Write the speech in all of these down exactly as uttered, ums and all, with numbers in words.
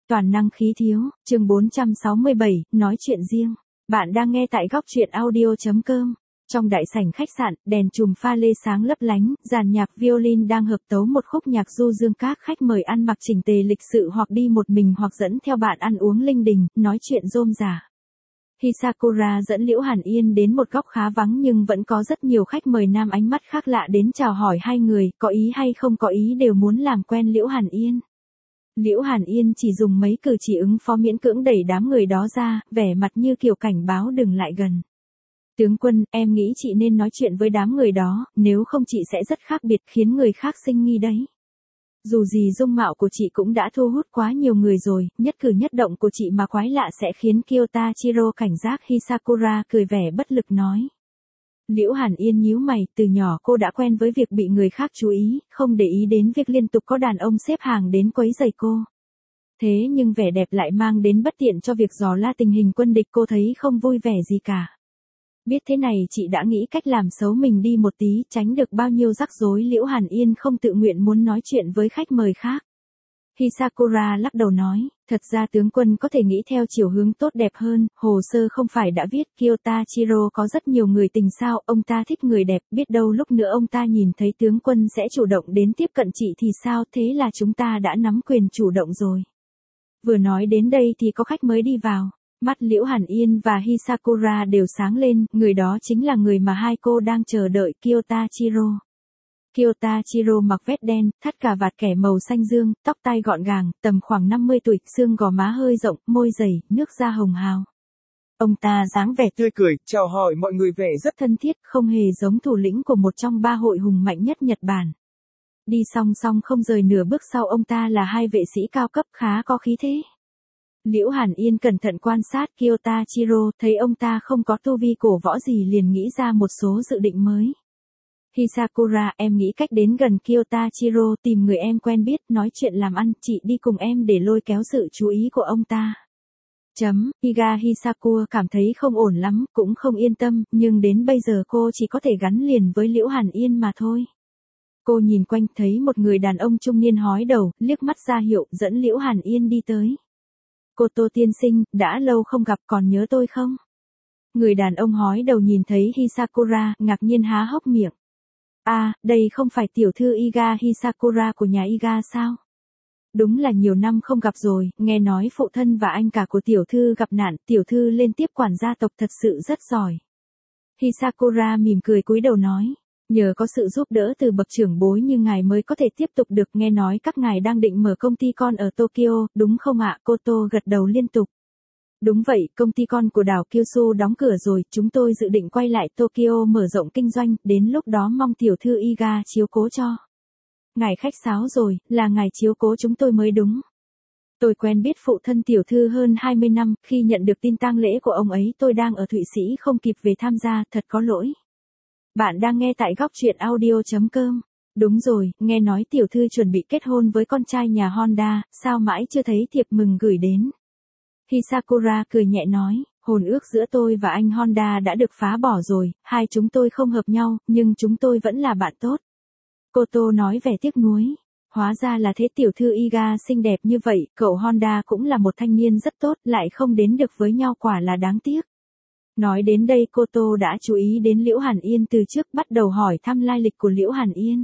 toàn năng khí thiếu, chương bốn trăm sáu mươi bảy, nói chuyện riêng. Bạn đang nghe tại góc truyện audio chấm com. Trong đại sảnh khách sạn, đèn chùm pha lê sáng lấp lánh, dàn nhạc violin đang hợp tấu một khúc nhạc du dương, các khách mời ăn mặc chỉnh tề lịch sự hoặc đi một mình hoặc dẫn theo bạn ăn uống linh đình, nói chuyện rôm rả. Hisakura dẫn Liễu Hàn Yên đến một góc khá vắng nhưng vẫn có rất nhiều khách mời nam ánh mắt khác lạ đến chào hỏi hai người, có ý hay không có ý đều muốn làm quen Liễu Hàn Yên. Liễu Hàn Yên chỉ dùng mấy cử chỉ ứng phó miễn cưỡng đẩy đám người đó ra, vẻ mặt như kiểu cảnh báo đừng lại gần. Tướng quân, em nghĩ chị nên nói chuyện với đám người đó, nếu không chị sẽ rất khác biệt khiến người khác sinh nghi đấy. Dù gì dung mạo của chị cũng đã thu hút quá nhiều người rồi, nhất cử nhất động của chị mà quái lạ sẽ khiến Kiyotachiro cảnh giác. Hisakura cười vẻ bất lực nói. Liễu Hàn Yên nhíu mày, từ nhỏ cô đã quen với việc bị người khác chú ý, không để ý đến việc liên tục có đàn ông xếp hàng đến quấy rầy cô. Thế nhưng vẻ đẹp lại mang đến bất tiện cho việc dò la tình hình quân địch, cô thấy không vui vẻ gì cả. Biết thế này chị đã nghĩ cách làm xấu mình đi một tí, tránh được bao nhiêu rắc rối. Liễu Hàn Yên không tự nguyện muốn nói chuyện với khách mời khác. Hisakura lắc đầu nói, thật ra tướng quân có thể nghĩ theo chiều hướng tốt đẹp hơn, hồ sơ không phải đã viết Kiyotachiro có rất nhiều người tình sao, ông ta thích người đẹp, biết đâu lúc nữa ông ta nhìn thấy tướng quân sẽ chủ động đến tiếp cận chị thì sao, thế là chúng ta đã nắm quyền chủ động rồi. Vừa nói đến đây thì có khách mới đi vào. Mắt Liễu Hàn Yên và Hisakura đều sáng lên, người đó chính là người mà hai cô đang chờ đợi, Kiyotachiro. Kiyotachiro mặc vest đen, thắt cà vạt kẻ màu xanh dương, tóc tai gọn gàng, tầm khoảng năm mươi tuổi, xương gò má hơi rộng, môi dày, nước da hồng hào. Ông ta dáng vẻ tươi cười, chào hỏi mọi người vẻ rất thân thiết, không hề giống thủ lĩnh của một trong ba hội hùng mạnh nhất Nhật Bản. Đi song song không rời nửa bước sau ông ta là hai vệ sĩ cao cấp khá có khí thế. Liễu Hàn Yên cẩn thận quan sát Kiyotachiro, thấy ông ta không có tu vi cổ võ gì liền nghĩ ra một số dự định mới. Hisakura, em nghĩ cách đến gần Kiyotachiro, tìm người em quen biết, nói chuyện làm ăn, chị đi cùng em để lôi kéo sự chú ý của ông ta. Chấm, Higa Hisakura cảm thấy không ổn lắm, cũng không yên tâm, nhưng đến bây giờ cô chỉ có thể gắn liền với Liễu Hàn Yên mà thôi. Cô nhìn quanh thấy một người đàn ông trung niên hói đầu, liếc mắt ra hiệu, dẫn Liễu Hàn Yên đi tới. Cô Tô tiên sinh, đã lâu không gặp, còn nhớ tôi không? Người đàn ông hói đầu nhìn thấy Hisakura, ngạc nhiên há hốc miệng. À, đây không phải tiểu thư Iga Hisakura của nhà Iga sao? Đúng là nhiều năm không gặp rồi, nghe nói phụ thân và anh cả của tiểu thư gặp nạn, tiểu thư lên tiếp quản gia tộc thật sự rất giỏi. Hisakura mỉm cười cúi đầu nói. Nhờ có sự giúp đỡ từ bậc trưởng bối như ngài mới có thể tiếp tục được, nghe nói các ngài đang định mở công ty con ở Tokyo, đúng không ạ? Cô Tô gật đầu liên tục. Đúng vậy, công ty con của đảo Kyushu đóng cửa rồi, chúng tôi dự định quay lại Tokyo mở rộng kinh doanh, đến lúc đó mong tiểu thư Iga chiếu cố cho. Ngài khách sáo rồi, là ngài chiếu cố chúng tôi mới đúng. Tôi quen biết phụ thân tiểu thư hơn hai mươi năm, khi nhận được tin tang lễ của ông ấy tôi đang ở Thụy Sĩ không kịp về tham gia, thật có lỗi. Bạn đang nghe tại góc truyện audio chấm com. Đúng rồi, nghe nói tiểu thư chuẩn bị kết hôn với con trai nhà Honda, sao mãi chưa thấy thiệp mừng gửi đến? Hisakura cười nhẹ nói, hôn ước giữa tôi và anh Honda đã được phá bỏ rồi, hai chúng tôi không hợp nhau, nhưng chúng tôi vẫn là bạn tốt. Cô Tô nói vẻ tiếc nuối. Hóa ra là thế, tiểu thư Iga xinh đẹp như vậy, cậu Honda cũng là một thanh niên rất tốt, lại không đến được với nhau quả là đáng tiếc. Nói đến đây cô Tô đã chú ý đến Liễu Hàn Yên từ trước, bắt đầu hỏi thăm lai lịch của Liễu Hàn Yên.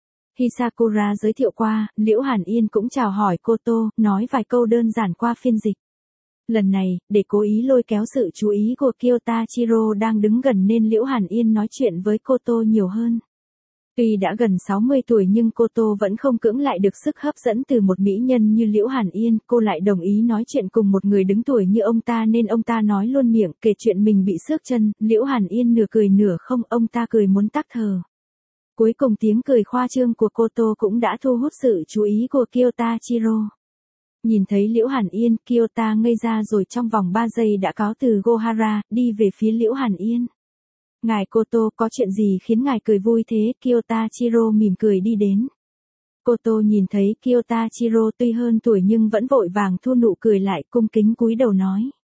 Hisakura giới thiệu qua, Liễu Hàn Yên cũng chào hỏi cô Tô, nói vài câu đơn giản qua phiên dịch. Lần này, để cố ý lôi kéo sự chú ý của Kiyotachiro đang đứng gần nên Liễu Hàn Yên nói chuyện với cô Tô nhiều hơn. Tuy đã gần sáu mươi tuổi nhưng cô Tô vẫn không cưỡng lại được sức hấp dẫn từ một mỹ nhân như Liễu Hàn Yên, cô lại đồng ý nói chuyện cùng một người đứng tuổi như ông ta nên ông ta nói luôn miệng kể chuyện mình bị xước chân, Liễu Hàn Yên nửa cười nửa không, ông ta cười muốn tắc thở. Cuối cùng tiếng cười khoa trương của cô Tô cũng đã thu hút sự chú ý của Kiyotachiro. Nhìn thấy Liễu Hàn Yên, Kiyota ngây ra rồi trong vòng ba giây đã cáo từ Gohara, đi về phía Liễu Hàn Yên. Ngài Cô Tô, có chuyện gì khiến ngài cười vui thế? Kiyotachiro mỉm cười đi đến. Cô Tô nhìn thấy Kiyotachiro tuy hơn tuổi nhưng vẫn vội vàng thu nụ cười lại, cung kính cúi đầu nói.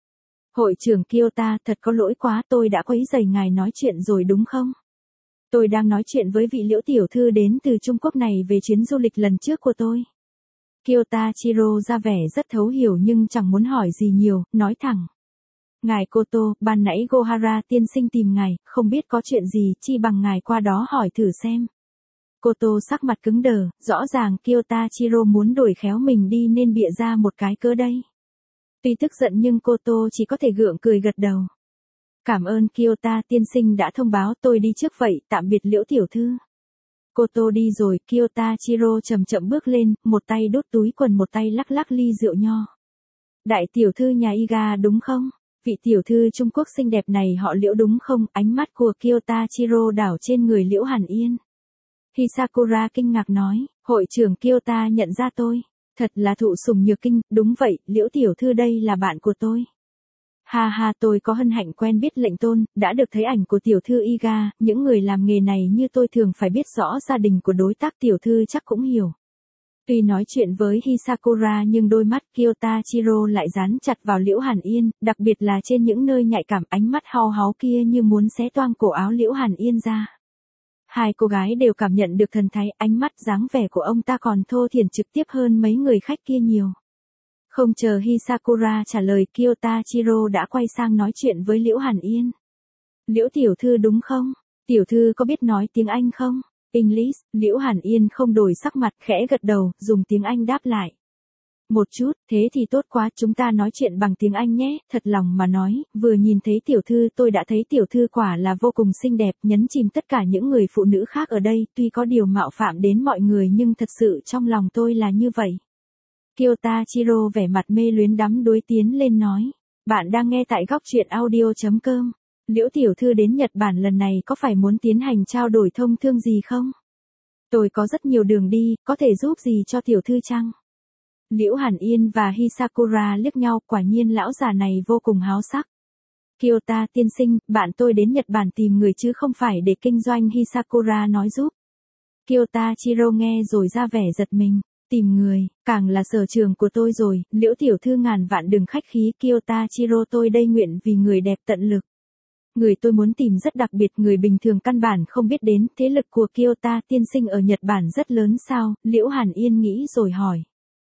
Hội trưởng Kiyota, thật có lỗi quá, tôi đã quấy rầy ngài nói chuyện rồi đúng không? Tôi đang nói chuyện với vị Liễu tiểu thư đến từ Trung Quốc này về chuyến du lịch lần trước của tôi. Kiyotachiro ra vẻ rất thấu hiểu nhưng chẳng muốn hỏi gì nhiều, nói thẳng. Ngài Koto, ban nãy Gohara tiên sinh tìm ngài, không biết có chuyện gì, chi bằng ngài qua đó hỏi thử xem. Koto sắc mặt cứng đờ, rõ ràng Kiyotachiro muốn đổi khéo mình đi nên bịa ra một cái cớ đây. Tuy tức giận nhưng Koto chỉ có thể gượng cười gật đầu. Cảm ơn Kiyota tiên sinh đã thông báo, tôi đi trước vậy, tạm biệt Liễu tiểu thư. Koto đi rồi, Kiyotachiro chậm chậm bước lên, một tay đút túi quần một tay lắc lắc ly rượu nho. Đại tiểu thư nhà Iga đúng không? Vị tiểu thư Trung Quốc xinh đẹp này họ Liễu đúng không? Ánh mắt của Kiyotachiro đảo trên người Liễu Hàn Yên. Hisakura kinh ngạc nói, hội trưởng Kiyota nhận ra tôi. Thật là thụ sủng nhược kinh, đúng vậy, Liễu tiểu thư đây là bạn của tôi. Ha ha, tôi có hân hạnh quen biết lệnh tôn, đã được thấy ảnh của tiểu thư Iga, những người làm nghề này như tôi thường phải biết rõ gia đình của đối tác tiểu thư chắc cũng hiểu. Tuy nói chuyện với Hisakura nhưng đôi mắt Kiyotachiro lại dán chặt vào Liễu Hàn Yên, đặc biệt là trên những nơi nhạy cảm, ánh mắt hao háo kia như muốn xé toang cổ áo Liễu Hàn Yên ra. Hai cô gái đều cảm nhận được thần thái, ánh mắt dáng vẻ của ông ta còn thô thiển trực tiếp hơn mấy người khách kia nhiều. Không chờ Hisakura trả lời, Kiyotachiro đã quay sang nói chuyện với Liễu Hàn Yên. Liễu tiểu thư đúng không? Tiểu thư có biết nói tiếng Anh không? English, Liễu Hàn Yên không đổi sắc mặt, khẽ gật đầu, dùng tiếng Anh đáp lại. Một chút, thế thì tốt quá, chúng ta nói chuyện bằng tiếng Anh nhé, thật lòng mà nói, vừa nhìn thấy tiểu thư tôi đã thấy tiểu thư quả là vô cùng xinh đẹp, nhấn chìm tất cả những người phụ nữ khác ở đây, tuy có điều mạo phạm đến mọi người nhưng thật sự trong lòng tôi là như vậy. Kiyotachiro vẻ mặt mê luyến đắm đuối tiến lên nói, bạn đang nghe tại góc truyện audio chấm com. Liễu tiểu thư đến Nhật Bản lần này có phải muốn tiến hành trao đổi thông thương gì không? Tôi có rất nhiều đường đi, có thể giúp gì cho tiểu thư chăng? Liễu Hàn Yên và Hisakura liếc nhau, quả nhiên lão già này vô cùng háo sắc. Kiyota tiên sinh, bạn tôi đến Nhật Bản tìm người chứ không phải để kinh doanh, Hisakura nói giúp. Kiyotachiro nghe rồi ra vẻ giật mình. Tìm người, càng là sở trường của tôi rồi, Liễu tiểu thư ngàn vạn đừng khách khí, Kiyotachiro tôi đây nguyện vì người đẹp tận lực. Người tôi muốn tìm rất đặc biệt, người bình thường căn bản không biết đến, thế lực của Kiyota tiên sinh ở Nhật Bản rất lớn sao, Liễu Hàn Yên nghĩ rồi hỏi.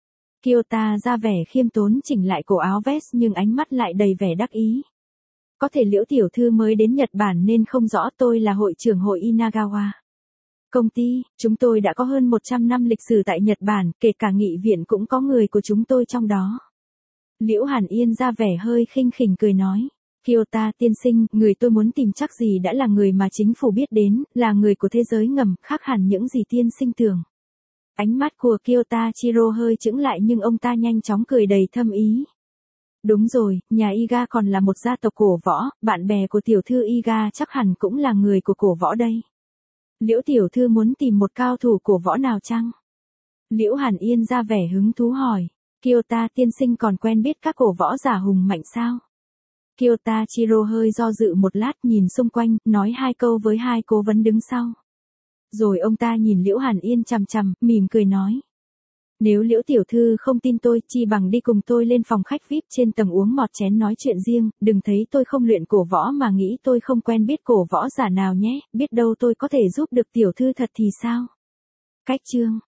Kiyota ra vẻ khiêm tốn chỉnh lại cổ áo vest nhưng ánh mắt lại đầy vẻ đắc ý. Có thể Liễu tiểu thư mới đến Nhật Bản nên không rõ, tôi là hội trưởng hội Inagawa. Công ty, chúng tôi đã có hơn một trăm năm lịch sử tại Nhật Bản, kể cả nghị viện cũng có người của chúng tôi trong đó. Liễu Hàn Yên ra vẻ hơi khinh khỉnh cười nói. Kiyota tiên sinh, người tôi muốn tìm chắc gì đã là người mà chính phủ biết đến, là người của thế giới ngầm, khác hẳn những gì tiên sinh tưởng. Ánh mắt của Kiyotachiro hơi chững lại nhưng ông ta nhanh chóng cười đầy thâm ý. Đúng rồi, nhà Iga còn là một gia tộc cổ võ, bạn bè của tiểu thư Iga chắc hẳn cũng là người của cổ võ đây. Liễu tiểu thư muốn tìm một cao thủ cổ võ nào chăng? Liễu Hàn Yên ra vẻ hứng thú hỏi. Kiyota tiên sinh còn quen biết các cổ võ giả hùng mạnh sao? Kiyotachiro hơi do dự một lát, nhìn xung quanh, nói hai câu với hai cố vấn đứng sau. Rồi ông ta nhìn Liễu Hàn Yên chằm chằm, mỉm cười nói. Nếu Liễu tiểu thư không tin tôi, chi bằng đi cùng tôi lên phòng khách vi ai pi trên tầng uống một chén nói chuyện riêng, đừng thấy tôi không luyện cổ võ mà nghĩ tôi không quen biết cổ võ giả nào nhé, biết đâu tôi có thể giúp được tiểu thư thật thì sao? Cách chương